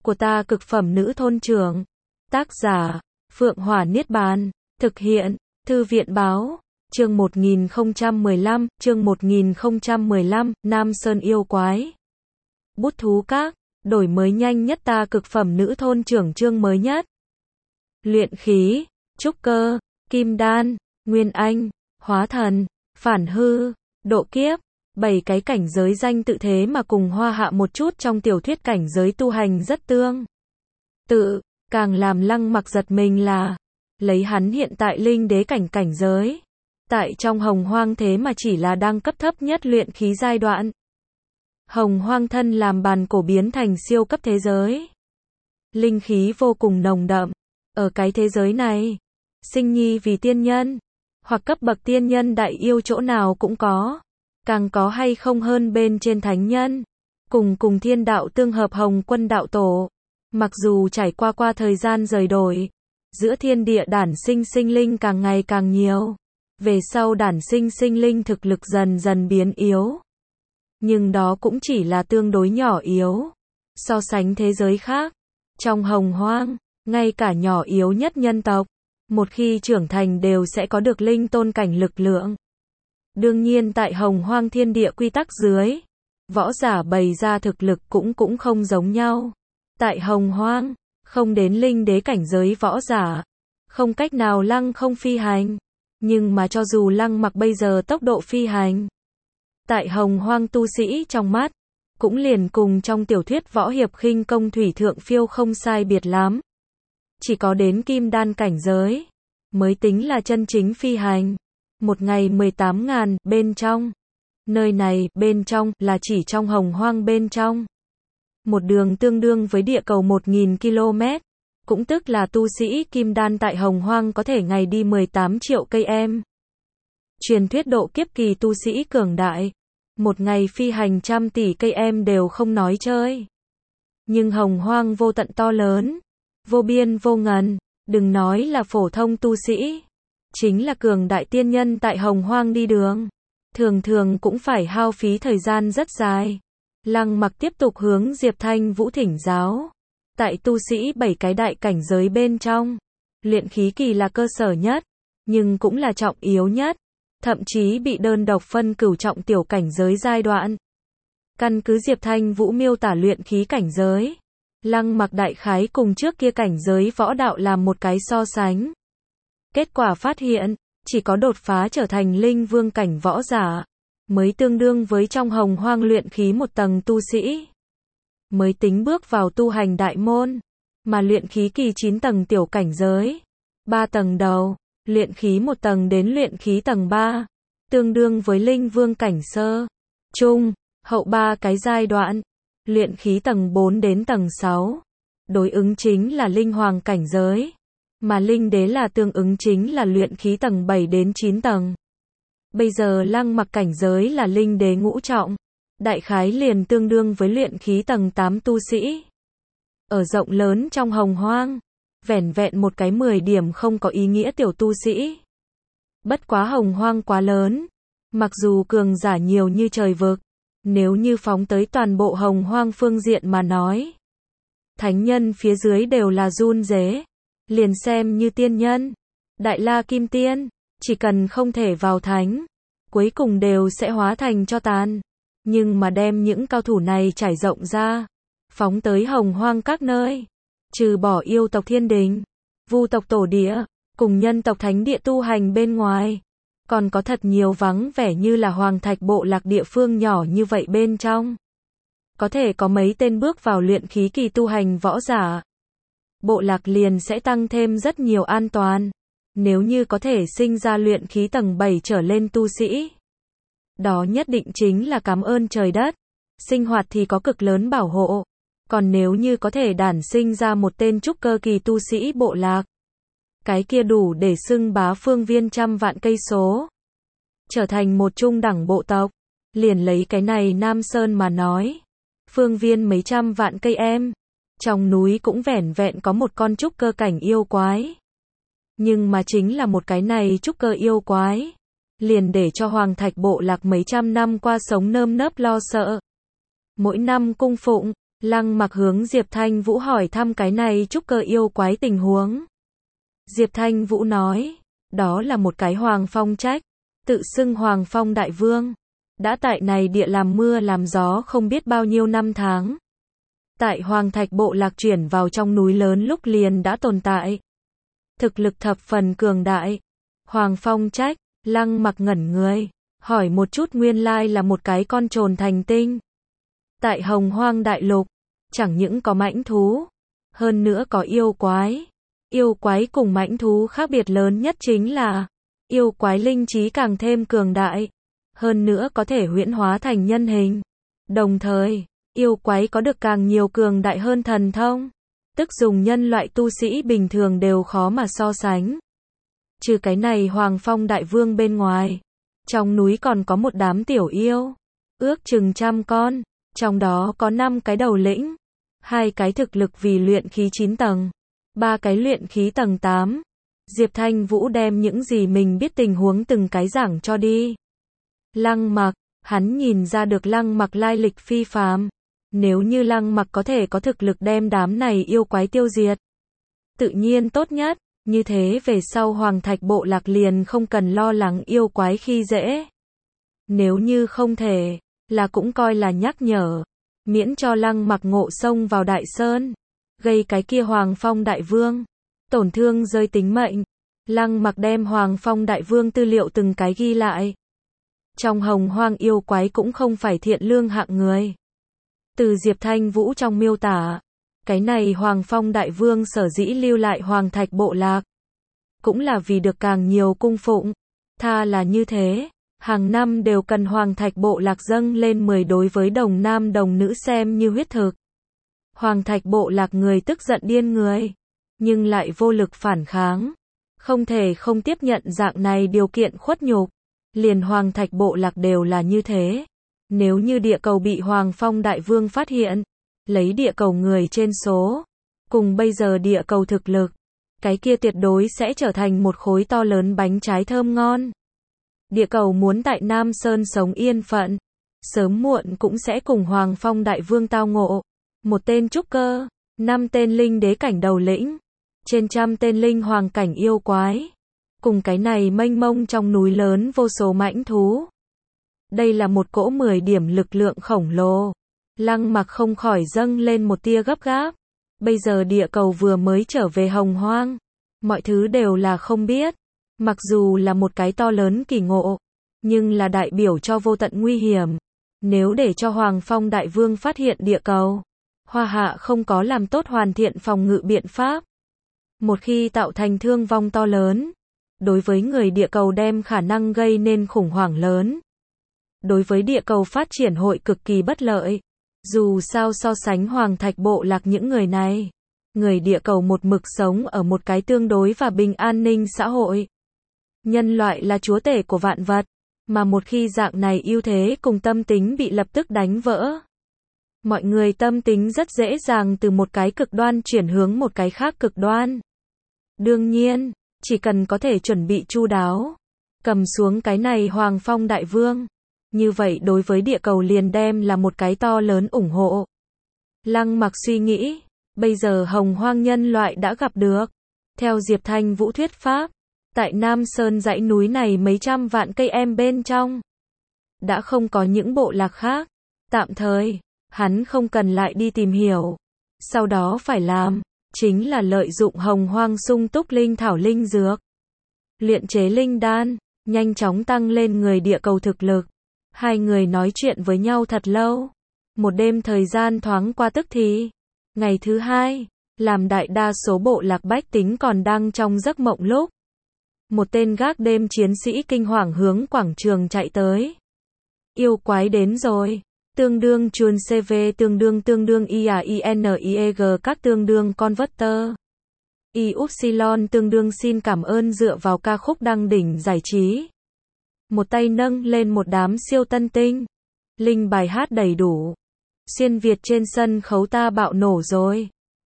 của ta cực phẩm nữ thôn trưởng. Tác giả, Phượng Hỏa Niết Bàn. Thực hiện, Thư viện Báo. Chương 1015, Nam Sơn yêu quái. Bút thú các, đổi mới nhanh nhất ta cực phẩm nữ thôn trưởng chương mới nhất. Luyện khí, trúc cơ, kim đan, nguyên anh, hóa thần, phản hư, độ kiếp. 7 cái cảnh giới danh tự thế mà cùng Hoa Hạ một chút trong tiểu thuyết cảnh giới tu hành rất tương tự. Càng làm Lăng Mặc giật mình là, lấy hắn hiện tại linh đế cảnh giới, tại trong Hồng Hoang thế mà chỉ là đang cấp thấp nhất luyện khí giai đoạn. Hồng Hoang thân làm bàn cổ biến thành siêu cấp thế giới. Linh khí vô cùng nồng đậm. Ở cái thế giới này, sinh nhi vì tiên nhân, hoặc cấp bậc tiên nhân đại yêu chỗ nào cũng có. Càng có hay không hơn bên trên thánh nhân. Cùng thiên đạo tương hợp Hồng Quân đạo tổ. Mặc dù trải qua thời gian rời đổi, giữa thiên địa đản sinh linh càng ngày càng nhiều. Về sau đản sinh linh thực lực dần dần biến yếu. Nhưng đó cũng chỉ là tương đối nhỏ yếu. So sánh thế giới khác, trong Hồng Hoang, ngay cả nhỏ yếu nhất nhân tộc, một khi trưởng thành đều sẽ có được linh tôn cảnh lực lượng. Đương nhiên tại Hồng Hoang thiên địa quy tắc dưới, võ giả bày ra thực lực cũng không giống nhau. Tại Hồng Hoang, không đến linh đế cảnh giới võ giả, không cách nào lăng không phi hành. Nhưng mà cho dù Lăng Mặc bây giờ tốc độ phi hành, tại Hồng Hoang tu sĩ trong mắt, cũng liền cùng trong tiểu thuyết võ hiệp khinh công thủy thượng phiêu không sai biệt lắm. Chỉ có đến kim đan cảnh giới, mới tính là chân chính phi hành. Một ngày 18.000 bên trong. Nơi này, bên trong, là chỉ trong Hồng Hoang bên trong. Một đường tương đương với địa cầu 1.000 km. Cũng tức là tu sĩ kim đan tại Hồng Hoang có thể ngày đi 18 triệu km. Truyền thuyết độ kiếp kỳ tu sĩ cường đại, một ngày phi hành trăm tỷ km đều không nói chơi. Nhưng Hồng Hoang vô tận to lớn, vô biên vô ngần, đừng nói là phổ thông tu sĩ, chính là cường đại tiên nhân tại Hồng Hoang đi đường, thường cũng phải hao phí thời gian rất dài. Lăng Mặc tiếp tục hướng Diệp Thanh Vũ thỉnh giáo. Tại tu sĩ 7 cái đại cảnh giới bên trong, luyện khí kỳ là cơ sở nhất, nhưng cũng là trọng yếu nhất, thậm chí bị đơn độc phân cửu trọng tiểu cảnh giới giai đoạn. Căn cứ Diệp Thanh Vũ miêu tả luyện khí cảnh giới, Lăng Mặc đại khái cùng trước kia cảnh giới võ đạo làm một cái so sánh. Kết quả phát hiện, chỉ có đột phá trở thành linh vương cảnh võ giả, mới tương đương với trong Hồng Hoang luyện khí một tầng tu sĩ, mới tính bước vào tu hành đại môn. Mà luyện khí kỳ 9 tầng tiểu cảnh giới, 3 tầng đầu, luyện khí 1 tầng đến luyện khí tầng 3, tương đương với linh vương cảnh sơ, trung, hậu 3 cái giai đoạn. Luyện khí tầng 4 đến tầng 6, đối ứng chính là linh hoàng cảnh giới, mà linh đế là tương ứng chính là luyện khí tầng 7 đến 9 tầng. Bây giờ Lăng Mặc cảnh giới là linh đế ngũ trọng, đại khái liền tương đương với luyện khí tầng 8 tu sĩ. Ở rộng lớn trong Hồng Hoang, vẻn vẹn một cái 10 điểm không có ý nghĩa tiểu tu sĩ. Bất quá Hồng Hoang quá lớn, mặc dù cường giả nhiều như trời vực, nếu như phóng tới toàn bộ Hồng Hoang phương diện mà nói, thánh nhân phía dưới đều là run rế, liền xem như tiên nhân, đại la kim tiên, chỉ cần không thể vào thánh, cuối cùng đều sẽ hóa thành tro tàn. Nhưng mà đem những cao thủ này trải rộng ra, phóng tới Hồng Hoang các nơi, trừ bỏ yêu tộc thiên đình, vu tộc tổ địa, cùng nhân tộc thánh địa tu hành bên ngoài, còn có thật nhiều vắng vẻ như là Hoàng Thạch bộ lạc địa phương nhỏ như vậy bên trong. Có thể có mấy tên bước vào luyện khí kỳ tu hành võ giả. Bộ lạc liền sẽ tăng thêm rất nhiều an toàn. Nếu như có thể sinh ra luyện khí tầng 7 trở lên tu sĩ, đó nhất định chính là cảm ơn trời đất. Sinh hoạt thì có cực lớn bảo hộ. Còn nếu như có thể đản sinh ra một tên trúc cơ kỳ tu sĩ bộ lạc, cái kia đủ để xưng bá phương viên trăm vạn cây số, trở thành một trung đẳng bộ tộc. Liền lấy cái này Nam Sơn mà nói, phương viên mấy trăm vạn cây trong núi cũng vẻn vẹn có một con trúc cơ cảnh yêu quái. Nhưng mà chính là một cái này trúc cơ yêu quái, liền để cho Hoàng Thạch bộ lạc mấy trăm năm qua sống nơm nớp lo sợ. Mỗi năm cung phụng, Lăng Mặc hướng Diệp Thanh Vũ hỏi thăm cái này trúc cơ yêu quái tình huống. Diệp Thanh Vũ nói, đó là một cái Hoàng Phong trách, tự xưng Hoàng Phong Đại Vương, đã tại này địa làm mưa làm gió không biết bao nhiêu năm tháng. Tại Hoàng Thạch Bộ Lạc chuyển vào trong núi lớn lúc liền đã tồn tại. Thực lực thập phần cường đại. Hoàng Phong trách, Lăng Mặc ngẩn người, hỏi một chút nguyên lai là một cái con trồn thành tinh. Tại Hồng Hoang Đại Lục, chẳng những có mãnh thú, hơn nữa có yêu quái. Yêu quái cùng mãnh thú khác biệt lớn nhất chính là, yêu quái linh trí càng thêm cường đại, hơn nữa có thể huyễn hóa thành nhân hình. Đồng thời, yêu quái có được càng nhiều cường đại hơn thần thông, tức dùng nhân loại tu sĩ bình thường đều khó mà so sánh. Trừ cái này Hoàng Phong Đại Vương bên ngoài, trong núi còn có một đám tiểu yêu, ước chừng 100 con, trong đó có 5 cái đầu lĩnh, 2 cái thực lực vì luyện khí 9 tầng, 3 cái luyện khí tầng 8. Diệp Thanh Vũ đem những gì mình biết tình huống từng cái giảng cho đi. Lăng Mặc, hắn nhìn ra được Lăng Mặc lai lịch phi phàm. Nếu như Lăng Mặc có thể có thực lực đem đám này yêu quái tiêu diệt, tự nhiên tốt nhất, như thế về sau Hoàng Thạch Bộ Lạc liền không cần lo lắng yêu quái khi dễ. Nếu như không thể, là cũng coi là nhắc nhở, miễn cho Lăng Mặc ngộ xông vào Đại Sơn, gây cái kia Hoàng Phong Đại Vương tổn thương rơi tính mệnh. Lăng Mặc đem Hoàng Phong Đại Vương tư liệu từng cái ghi lại. Trong Hồng Hoang yêu quái cũng không phải thiện lương hạng người. Từ Diệp Thanh Vũ trong miêu tả, cái này Hoàng Phong Đại Vương sở dĩ lưu lại Hoàng Thạch Bộ Lạc, cũng là vì được càng nhiều cung phụng. Tha là như thế, hàng năm đều cần Hoàng Thạch Bộ Lạc dâng lên 10 đối với đồng nam đồng nữ xem như huyết thực. Hoàng Thạch Bộ Lạc người tức giận điên người, nhưng lại vô lực phản kháng, không thể không tiếp nhận dạng này điều kiện khuất nhục. Liền Hoàng Thạch Bộ Lạc đều là như thế. Nếu như địa cầu bị Hoàng Phong Đại Vương phát hiện, lấy địa cầu người trên số, cùng bây giờ địa cầu thực lực, cái kia tuyệt đối sẽ trở thành một khối to lớn bánh trái thơm ngon. Địa cầu muốn tại Nam Sơn sống yên phận, sớm muộn cũng sẽ cùng Hoàng Phong Đại Vương tao ngộ. Một tên trúc cơ, 5 tên linh đế cảnh đầu lĩnh, trên 100 tên linh hoàng cảnh yêu quái, cùng cái này mênh mông trong núi lớn vô số mãnh thú. Đây là một cỗ 10 điểm lực lượng khổng lồ. Lăng Mặc không khỏi dâng lên một tia gấp gáp. Bây giờ địa cầu vừa mới trở về Hồng Hoang, mọi thứ đều là không biết. Mặc dù là một cái to lớn kỳ ngộ, nhưng là đại biểu cho vô tận nguy hiểm. Nếu để cho Hoàng Phong Đại Vương phát hiện địa cầu, Hoa Hạ không có làm tốt hoàn thiện phòng ngự biện pháp, một khi tạo thành thương vong to lớn, đối với người địa cầu đem khả năng gây nên khủng hoảng lớn. Đối với địa cầu phát triển hội cực kỳ bất lợi. Dù sao so sánh Hoàng Thạch Bộ Lạc những người này, người địa cầu một mực sống ở một cái tương đối và bình an ninh xã hội. Nhân loại là chúa tể của vạn vật, mà một khi dạng này ưu thế cùng tâm tính bị lập tức đánh vỡ, mọi người tâm tính rất dễ dàng từ một cái cực đoan chuyển hướng một cái khác cực đoan. Đương nhiên, chỉ cần có thể chuẩn bị chu đáo, cầm xuống cái này Hoàng Phong Đại Vương, như vậy đối với địa cầu liền đem là một cái to lớn ủng hộ. Lăng Mặc suy nghĩ, bây giờ Hồng Hoang nhân loại đã gặp được. Theo Diệp Thanh Vũ thuyết pháp, tại Nam Sơn dãy núi này mấy trăm vạn cây em bên trong, đã không có những bộ lạc khác. Tạm thời, hắn không cần lại đi tìm hiểu. Sau đó phải làm, chính là lợi dụng Hồng Hoang sung túc linh thảo linh dược, luyện chế linh đan, nhanh chóng tăng lên người địa cầu thực lực. Hai người nói chuyện với nhau thật lâu. Một đêm thời gian thoáng qua tức thì. Ngày thứ hai, làm đại đa số bộ lạc bách tính còn đang trong giấc mộng lúc, một tên gác đêm chiến sĩ kinh hoàng hướng quảng trường chạy tới. Yêu quái đến rồi. Tương đương chuồn CV tương đương IAINIEG các tương đương converter. Y-upsilon tương đương xin cảm ơn dựa vào ca khúc đăng đỉnh giải trí. Một tay nâng lên một đám siêu tân tinh. Linh bài hát đầy đủ. Xuyên Việt trên sân khấu ta bạo nổ rồi.